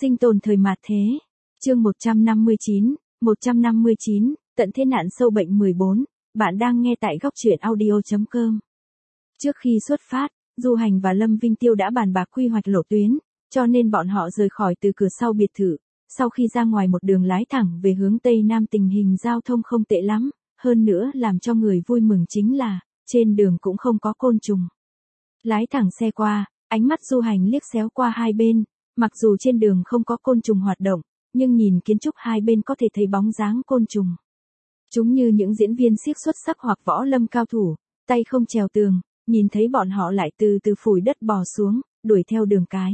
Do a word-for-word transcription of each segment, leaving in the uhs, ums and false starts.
Sinh tồn thời mạt thế. Chương một trăm năm mươi chín, một trăm năm mươi chín, tận thế nạn sâu bệnh mười bốn. Bạn đang nghe tại góc truyện audio chấm com. Trước khi xuất phát, Du Hành và Lâm Vinh Tiêu đã bàn bạc quy hoạch lộ tuyến, cho nên bọn họ rời khỏi từ cửa sau biệt thự. Sau khi ra ngoài một đường lái thẳng về hướng Tây Nam, tình hình giao thông không tệ lắm, hơn nữa làm cho người vui mừng chính là, trên đường cũng không có côn trùng. Lái thẳng xe qua, ánh mắt Du Hành liếc xéo qua hai bên, mặc dù trên đường không có côn trùng hoạt động, nhưng nhìn kiến trúc hai bên có thể thấy bóng dáng côn trùng. Chúng như những diễn viên xiếc xuất sắc hoặc võ lâm cao thủ, tay không trèo tường, nhìn thấy bọn họ lại từ từ phủi đất bò xuống, đuổi theo đường cái.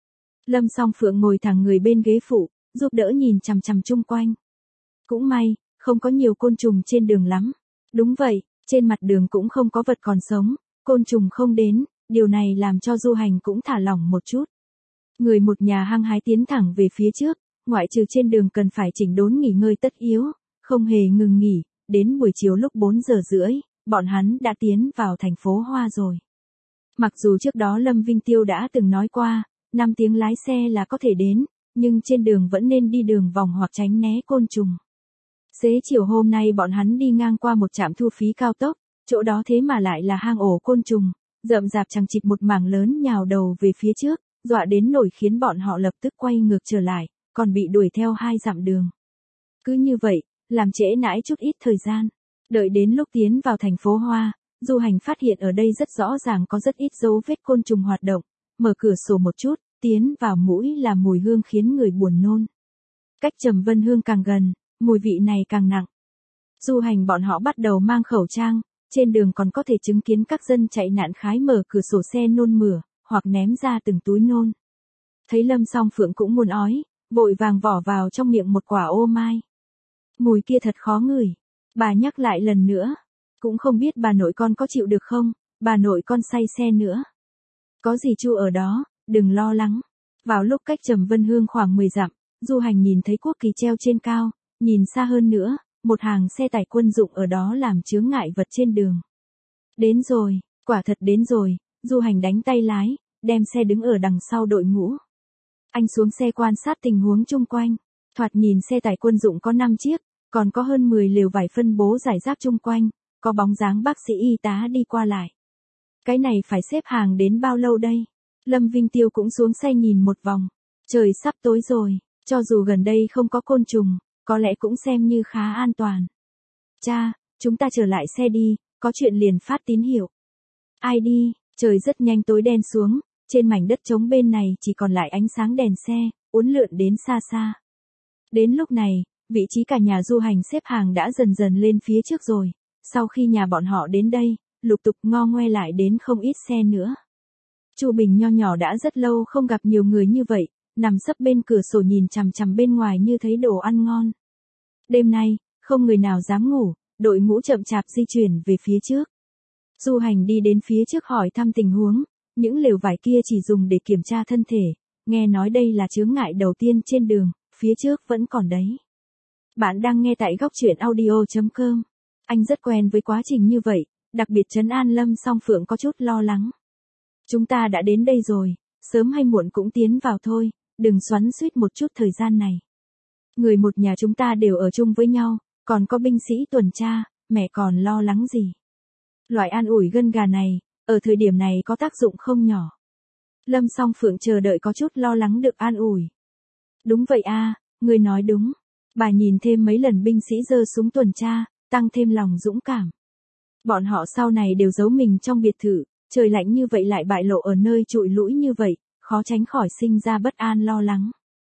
Lâm Song Phượng ngồi thẳng người bên ghế phụ, giúp đỡ nhìn chằm chằm chung quanh. Cũng may, không có nhiều côn trùng trên đường lắm. Đúng vậy, trên mặt đường cũng không có vật còn sống, côn trùng không đến, điều này làm cho Du Hành cũng thả lỏng một chút. Người một nhà hăng hái tiến thẳng về phía trước, ngoại trừ trên đường cần phải chỉnh đốn nghỉ ngơi tất yếu, không hề ngừng nghỉ, đến buổi chiều lúc bốn giờ rưỡi, bọn hắn đã tiến vào thành phố Hoa rồi. Mặc dù trước đó Lâm Vinh Tiêu đã từng nói qua, năm tiếng lái xe là có thể đến, nhưng trên đường vẫn nên đi đường vòng hoặc tránh né côn trùng. Xế chiều hôm nay bọn hắn đi ngang qua một trạm thu phí cao tốc, chỗ đó thế mà lại là hang ổ côn trùng, rậm rạp chằng chịt một mảng lớn nhào đầu về phía trước, dọa đến nổi khiến bọn họ lập tức quay ngược trở lại, còn bị đuổi theo hai dặm đường. Cứ như vậy, làm trễ nãi chút ít thời gian. Đợi đến lúc tiến vào thành phố Hoa, Du Hành phát hiện ở đây rất rõ ràng có rất ít dấu vết côn trùng hoạt động, mở cửa sổ một chút, tiến vào mũi là mùi hương khiến người buồn nôn. Cách Trầm Vân Hương càng gần, mùi vị này càng nặng. Du Hành bọn họ bắt đầu mang khẩu trang, trên đường còn có thể chứng kiến các dân chạy nạn khái mở cửa sổ xe nôn mửa, hoặc ném ra từng túi nôn. Thấy Lâm Song Phượng cũng muốn ói, vội vàng vỏ vào trong miệng một quả ô mai. Mùi kia thật khó ngửi. Bà nhắc lại lần nữa. Cũng không biết bà nội con có chịu được không, bà nội con say xe nữa. Có gì Chu ở đó, đừng lo lắng. Vào lúc cách Trầm Vân Hương khoảng mười dặm, Du Hành nhìn thấy quốc kỳ treo trên cao, nhìn xa hơn nữa, một hàng xe tải quân dụng ở đó làm chướng ngại vật trên đường. Đến rồi, quả thật đến rồi, Du Hành đánh tay lái, đem xe đứng ở đằng sau đội ngũ. Anh xuống xe quan sát tình huống chung quanh, thoạt nhìn xe tải quân dụng có năm chiếc, còn có hơn mười lều vải phân bố rải rác chung quanh, có bóng dáng bác sĩ y tá đi qua lại. Cái này phải xếp hàng đến bao lâu đây? Lâm Vinh Tiêu cũng xuống xe nhìn một vòng. Trời sắp tối rồi, cho dù gần đây không có côn trùng, có lẽ cũng xem như khá an toàn. Cha, chúng ta trở lại xe đi, có chuyện liền phát tín hiệu. Ai đi? Trời rất nhanh tối đen xuống, trên mảnh đất trống bên này chỉ còn lại ánh sáng đèn xe, uốn lượn đến xa xa. Đến lúc này, vị trí cả nhà Du Hành xếp hàng đã dần dần lên phía trước rồi. Sau khi nhà bọn họ đến đây, lục tục ngo ngoe lại đến không ít xe nữa. Chu Bình nho nhỏ đã rất lâu không gặp nhiều người như vậy, nằm sấp bên cửa sổ nhìn chằm chằm bên ngoài như thấy đồ ăn ngon. Đêm nay, không người nào dám ngủ, đội ngũ chậm chạp di chuyển về phía trước. Du Hành đi đến phía trước hỏi thăm tình huống, những lều vải kia chỉ dùng để kiểm tra thân thể, nghe nói đây là chướng ngại đầu tiên trên đường, phía trước vẫn còn đấy. Bạn đang nghe tại góc truyện audio chấm com. Anh rất quen với quá trình như vậy, đặc biệt trấn an Lâm Song Phượng có chút lo lắng. Chúng ta đã đến đây rồi, sớm hay muộn cũng tiến vào thôi, đừng xoắn xuýt một chút thời gian này. Người một nhà chúng ta đều ở chung với nhau, còn có binh sĩ tuần tra, mẹ còn lo lắng gì. Loại an ủi gân gà này, ở thời điểm này có tác dụng không nhỏ. Lâm Song Phượng chờ đợi có chút lo lắng được an ủi. Đúng vậy a, người nói đúng. Bà nhìn thêm mấy lần binh sĩ giơ súng tuần tra, tăng thêm lòng dũng cảm. Bọn họ sau này đều giấu mình trong biệt thự, trời lạnh như vậy lại bại lộ ở nơi trụi lũi như vậy, khó tránh khỏi sinh ra bất an lo lắng.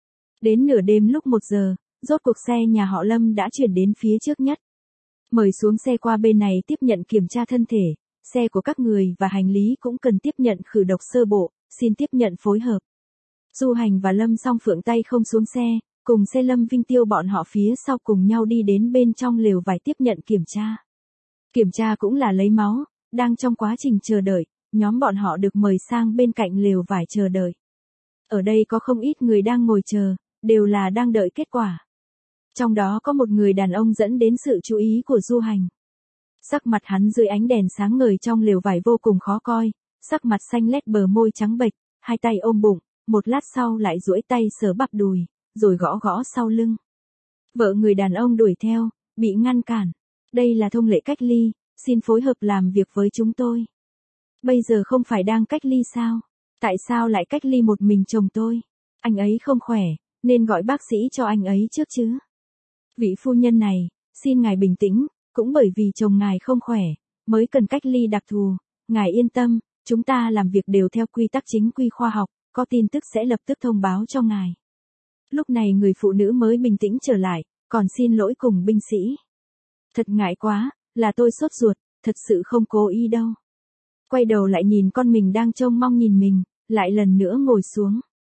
Đến nửa đêm lúc một giờ, rốt cuộc xe nhà họ Lâm đã chuyển đến phía trước nhất. Mời xuống xe qua bên này tiếp nhận kiểm tra thân thể, xe của các người và hành lý cũng cần tiếp nhận khử độc sơ bộ, xin tiếp nhận phối hợp. Du Hành và Lâm Song Phượng tay không xuống xe, cùng xe Lâm Vinh Tiêu bọn họ phía sau cùng nhau đi đến bên trong lều vải tiếp nhận kiểm tra. Kiểm tra cũng là lấy máu, đang trong quá trình chờ đợi, nhóm bọn họ được mời sang bên cạnh lều vải chờ đợi. Ở đây có không ít người đang ngồi chờ, đều là đang đợi kết quả. Trong đó có một người đàn ông dẫn đến sự chú ý của Du Hành. Sắc mặt hắn dưới ánh đèn sáng ngời trong lều vải vô cùng khó coi, sắc mặt xanh lét bờ môi trắng bệch, hai tay ôm bụng, một lát sau lại duỗi tay sờ bắp đùi, rồi gõ gõ sau lưng. Vợ người đàn ông đuổi theo, bị ngăn cản. Đây là thông lệ cách ly, xin phối hợp làm việc với chúng tôi. Bây giờ không phải đang cách ly sao? Tại sao lại cách ly một mình chồng tôi? Anh ấy không khỏe, nên gọi bác sĩ cho anh ấy trước chứ. Vị phu nhân này, xin ngài bình tĩnh, cũng bởi vì chồng ngài không khỏe, mới cần cách ly đặc thù. Ngài yên tâm, chúng ta làm việc đều theo quy tắc chính quy khoa học, có tin tức sẽ lập tức thông báo cho ngài. Lúc này người phụ nữ mới bình tĩnh trở lại, còn xin lỗi cùng binh sĩ. Thật ngại quá, là tôi sốt ruột, thật sự không cố ý đâu. Quay đầu lại nhìn con mình đang trông mong nhìn mình, lại lần nữa ngồi xuống.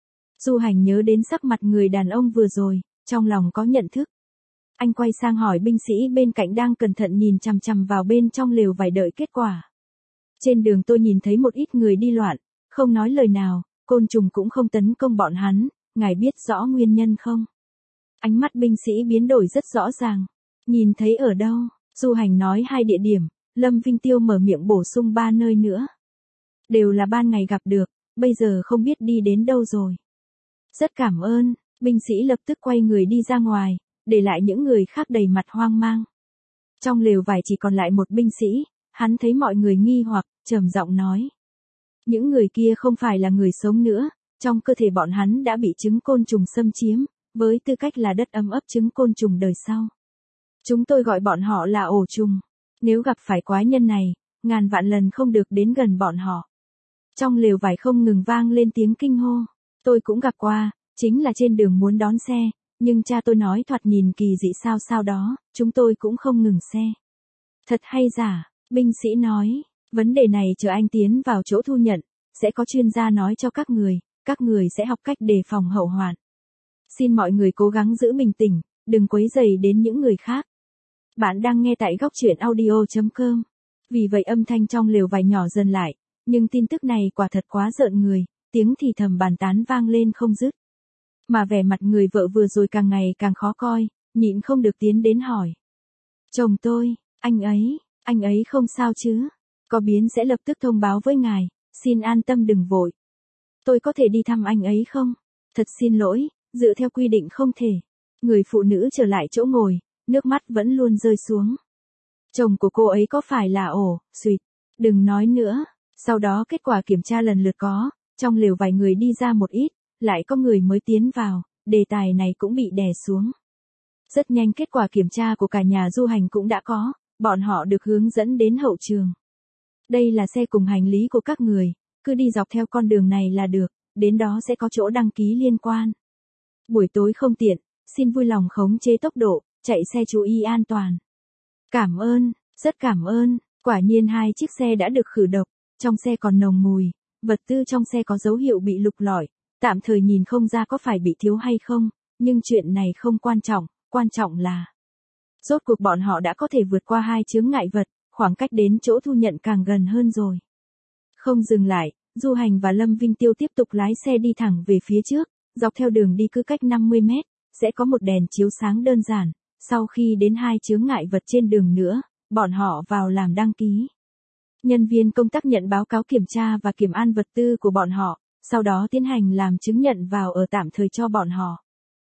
Du Hành nhớ đến sắc mặt người đàn ông vừa rồi, trong lòng có nhận thức. Anh quay sang hỏi binh sĩ bên cạnh đang cẩn thận nhìn chằm chằm vào bên trong lều vải đợi kết quả. Trên đường tôi nhìn thấy một ít người đi loạn, không nói lời nào, côn trùng cũng không tấn công bọn hắn, ngài biết rõ nguyên nhân không? Ánh mắt binh sĩ biến đổi rất rõ ràng. Nhìn thấy ở đâu? Du Hành nói hai địa điểm, Lâm Vinh Tiêu mở miệng bổ sung ba nơi nữa. Đều là ban ngày gặp được, bây giờ không biết đi đến đâu rồi. Rất cảm ơn, binh sĩ lập tức quay người đi ra ngoài, để lại những người khác đầy mặt hoang mang. Trong lều vải chỉ còn lại một binh sĩ, hắn thấy mọi người nghi hoặc, trầm giọng nói. Những người kia không phải là người sống nữa, trong cơ thể bọn hắn đã bị trứng côn trùng xâm chiếm, với tư cách là đất ấm ấp trứng côn trùng đời sau. Chúng tôi gọi bọn họ là ổ trùng. Nếu gặp phải quái nhân này, ngàn vạn lần không được đến gần bọn họ. Trong lều vải không ngừng vang lên tiếng kinh hô. Tôi cũng gặp qua, chính là trên đường muốn đón xe, nhưng cha tôi nói thoạt nhìn kỳ dị sao sao đó, chúng tôi cũng không ngừng xe. Thật hay giả, binh sĩ nói, vấn đề này chờ anh tiến vào chỗ thu nhận, sẽ có chuyên gia nói cho các người, các người sẽ học cách đề phòng hậu hoạn. Xin mọi người cố gắng giữ bình tĩnh, đừng quấy rầy đến những người khác. Bạn đang nghe tại góc truyện audio chấm com. Vì vậy âm thanh trong lều vải nhỏ dần lại, nhưng tin tức này quả thật quá rợn người, tiếng thì thầm bàn tán vang lên không dứt. Mà vẻ mặt người vợ vừa rồi càng ngày càng khó coi, nhịn không được tiến đến hỏi. Chồng tôi, anh ấy, anh ấy không sao chứ? Có biến sẽ lập tức thông báo với ngài, xin an tâm đừng vội. Tôi có thể đi thăm anh ấy không? Thật xin lỗi, dựa theo quy định không thể. Người phụ nữ trở lại chỗ ngồi, nước mắt vẫn luôn rơi xuống. Chồng của cô ấy có phải là ổ, xuyệt, đừng nói nữa. Sau đó kết quả kiểm tra lần lượt có, trong lều vài người đi ra một ít, lại có người mới tiến vào, đề tài này cũng bị đè xuống. Rất nhanh kết quả kiểm tra của cả nhà Du Hành cũng đã có, bọn họ được hướng dẫn đến hậu trường. Đây là xe cùng hành lý của các người, cứ đi dọc theo con đường này là được, đến đó sẽ có chỗ đăng ký liên quan. Buổi tối không tiện, xin vui lòng khống chế tốc độ, chạy xe chú ý an toàn. Cảm ơn, rất cảm ơn, quả nhiên hai chiếc xe đã được khử độc, trong xe còn nồng mùi, vật tư trong xe có dấu hiệu bị lục lọi, tạm thời nhìn không ra có phải bị thiếu hay không, nhưng chuyện này không quan trọng, quan trọng là rốt cuộc bọn họ đã có thể vượt qua hai chướng ngại vật, khoảng cách đến chỗ thu nhận càng gần hơn rồi. Không dừng lại, Du Hành và Lâm Vinh Tiêu tiếp tục lái xe đi thẳng về phía trước, dọc theo đường đi cứ cách năm mươi mét, sẽ có một đèn chiếu sáng đơn giản, sau khi đến hai chướng ngại vật trên đường nữa, bọn họ vào làm đăng ký. Nhân viên công tác nhận báo cáo kiểm tra và kiểm an vật tư của bọn họ, sau đó tiến hành làm chứng nhận vào ở tạm thời cho bọn họ.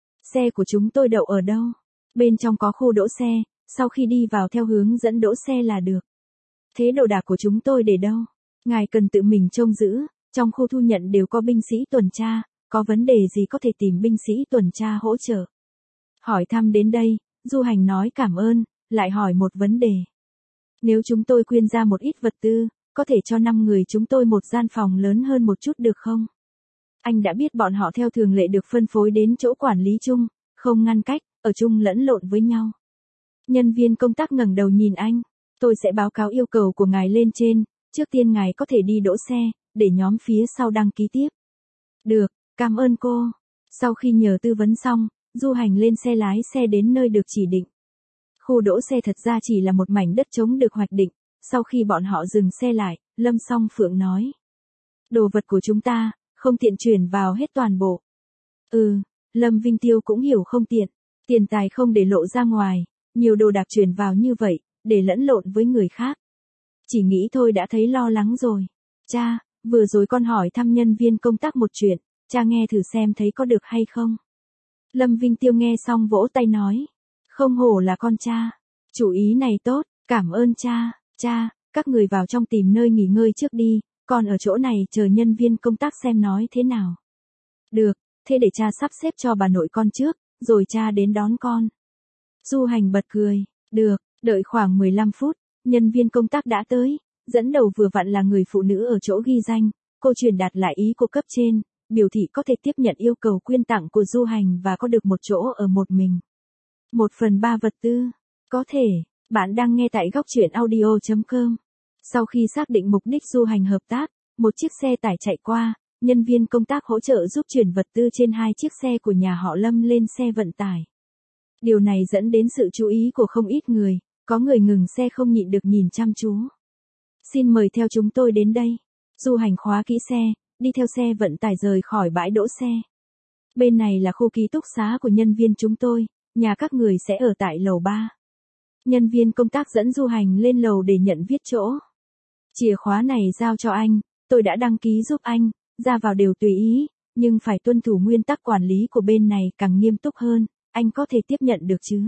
Xe của chúng tôi đậu ở đâu? Bên trong có khu đỗ xe, sau khi đi vào theo hướng dẫn đỗ xe là được. Thế đồ đạc của chúng tôi để đâu? Ngài cần tự mình trông giữ, trong khu thu nhận đều có binh sĩ tuần tra, có vấn đề gì có thể tìm binh sĩ tuần tra hỗ trợ. Hỏi thăm đến đây, Du Hành nói cảm ơn, lại hỏi một vấn đề. Nếu chúng tôi quyên ra một ít vật tư, có thể cho năm người chúng tôi một gian phòng lớn hơn một chút được không? Anh đã biết bọn họ theo thường lệ được phân phối đến chỗ quản lý chung, không ngăn cách, ở chung lẫn lộn với nhau. Nhân viên công tác ngẩng đầu nhìn anh, tôi sẽ báo cáo yêu cầu của ngài lên trên, trước tiên ngài có thể đi đỗ xe, để nhóm phía sau đăng ký tiếp. Được, cảm ơn cô. Sau khi nhờ tư vấn xong, Du Hành lên xe lái xe đến nơi được chỉ định. Khu đỗ xe thật ra chỉ là một mảnh đất trống được hoạch định, sau khi bọn họ dừng xe lại, Lâm Song Phượng nói. Đồ vật của chúng ta, không tiện chuyển vào hết toàn bộ. Ừ, Lâm Vinh Tiêu cũng hiểu không tiện, tiền tài không để lộ ra ngoài, nhiều đồ đạc chuyển vào như vậy, để lẫn lộn với người khác. Chỉ nghĩ thôi đã thấy lo lắng rồi. Cha, vừa rồi con hỏi thăm nhân viên công tác một chuyện, cha nghe thử xem thấy có được hay không. Lâm Vinh Tiêu nghe xong vỗ tay nói. Không hổ là con cha. Chủ ý này tốt, cảm ơn cha. Cha, các người vào trong tìm nơi nghỉ ngơi trước đi, con ở chỗ này chờ nhân viên công tác xem nói thế nào. Được, thế để cha sắp xếp cho bà nội con trước, rồi cha đến đón con. Du Hành bật cười. Được, đợi khoảng mười lăm phút, nhân viên công tác đã tới, dẫn đầu vừa vặn là người phụ nữ ở chỗ ghi danh, cô truyền đạt lại ý của cấp trên, biểu thị có thể tiếp nhận yêu cầu quyên tặng của Du Hành và có được một chỗ ở một mình. Một phần ba vật tư, có thể, bạn đang nghe tại góc truyện audio chấm com. Sau khi xác định mục đích Du Hành hợp tác, một chiếc xe tải chạy qua, nhân viên công tác hỗ trợ giúp chuyển vật tư trên hai chiếc xe của nhà họ Lâm lên xe vận tải. Điều này dẫn đến sự chú ý của không ít người, có người ngừng xe không nhịn được nhìn chăm chú. Xin mời theo chúng tôi đến đây. Du Hành khóa kỹ xe, đi theo xe vận tải rời khỏi bãi đỗ xe. Bên này là khu ký túc xá của nhân viên chúng tôi, nhà các người sẽ ở tại lầu ba. Nhân viên công tác dẫn Du Hành lên lầu để nhận viết chỗ. Chìa khóa này giao cho anh, tôi đã đăng ký giúp anh, ra vào đều tùy ý, nhưng phải tuân thủ nguyên tắc quản lý của bên này càng nghiêm túc hơn, anh có thể tiếp nhận được chứ?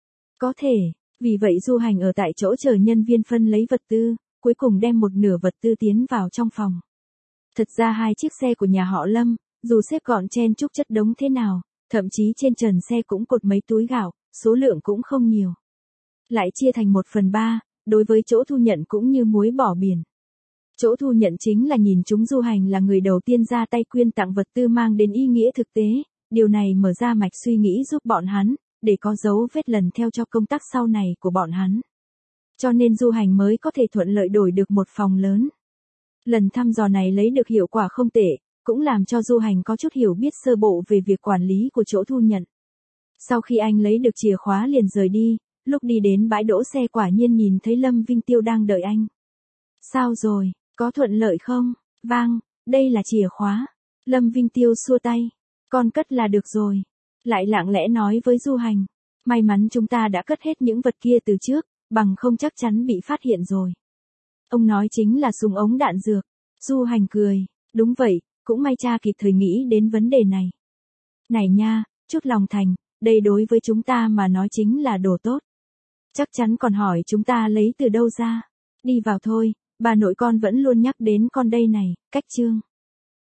Có thể, vì vậy Du Hành ở tại chỗ chờ nhân viên phân lấy vật tư, cuối cùng đem một nửa vật tư tiến vào trong phòng. Thật ra hai chiếc xe của nhà họ Lâm, dù xếp gọn chen chúc chất đống thế nào, thậm chí trên trần xe cũng cột mấy túi gạo, số lượng cũng không nhiều. Lại chia thành một phần ba, đối với chỗ thu nhận cũng như muối bỏ biển. Chỗ thu nhận chính là nhìn chúng Du Hành là người đầu tiên ra tay quyên tặng vật tư mang đến ý nghĩa thực tế, điều này mở ra mạch suy nghĩ giúp bọn hắn, để có dấu vết lần theo cho công tác sau này của bọn hắn. Cho nên Du Hành mới có thể thuận lợi đổi được một phòng lớn. Lần thăm dò này lấy được hiệu quả không tệ, cũng làm cho Du Hành có chút hiểu biết sơ bộ về việc quản lý của chỗ thu nhận. Sau khi anh lấy được chìa khóa liền rời đi, lúc đi đến bãi đỗ xe quả nhiên nhìn thấy Lâm Vinh Tiêu đang đợi anh. Sao rồi, có thuận lợi không? Vâng, đây là chìa khóa. Lâm Vinh Tiêu xua tay. Con cất là được rồi. Lại lặng lẽ nói với Du Hành. May mắn chúng ta đã cất hết những vật kia từ trước, bằng không chắc chắn bị phát hiện rồi. Ông nói chính là súng ống đạn dược. Du Hành cười. Đúng vậy, cũng may cha kịp thời nghĩ đến vấn đề này. Này nha, chút lòng thành, đây đối với chúng ta mà nói chính là đồ tốt. Chắc chắn còn hỏi chúng ta lấy từ đâu ra. Đi vào thôi, bà nội con vẫn luôn nhắc đến con đây này, cách chương.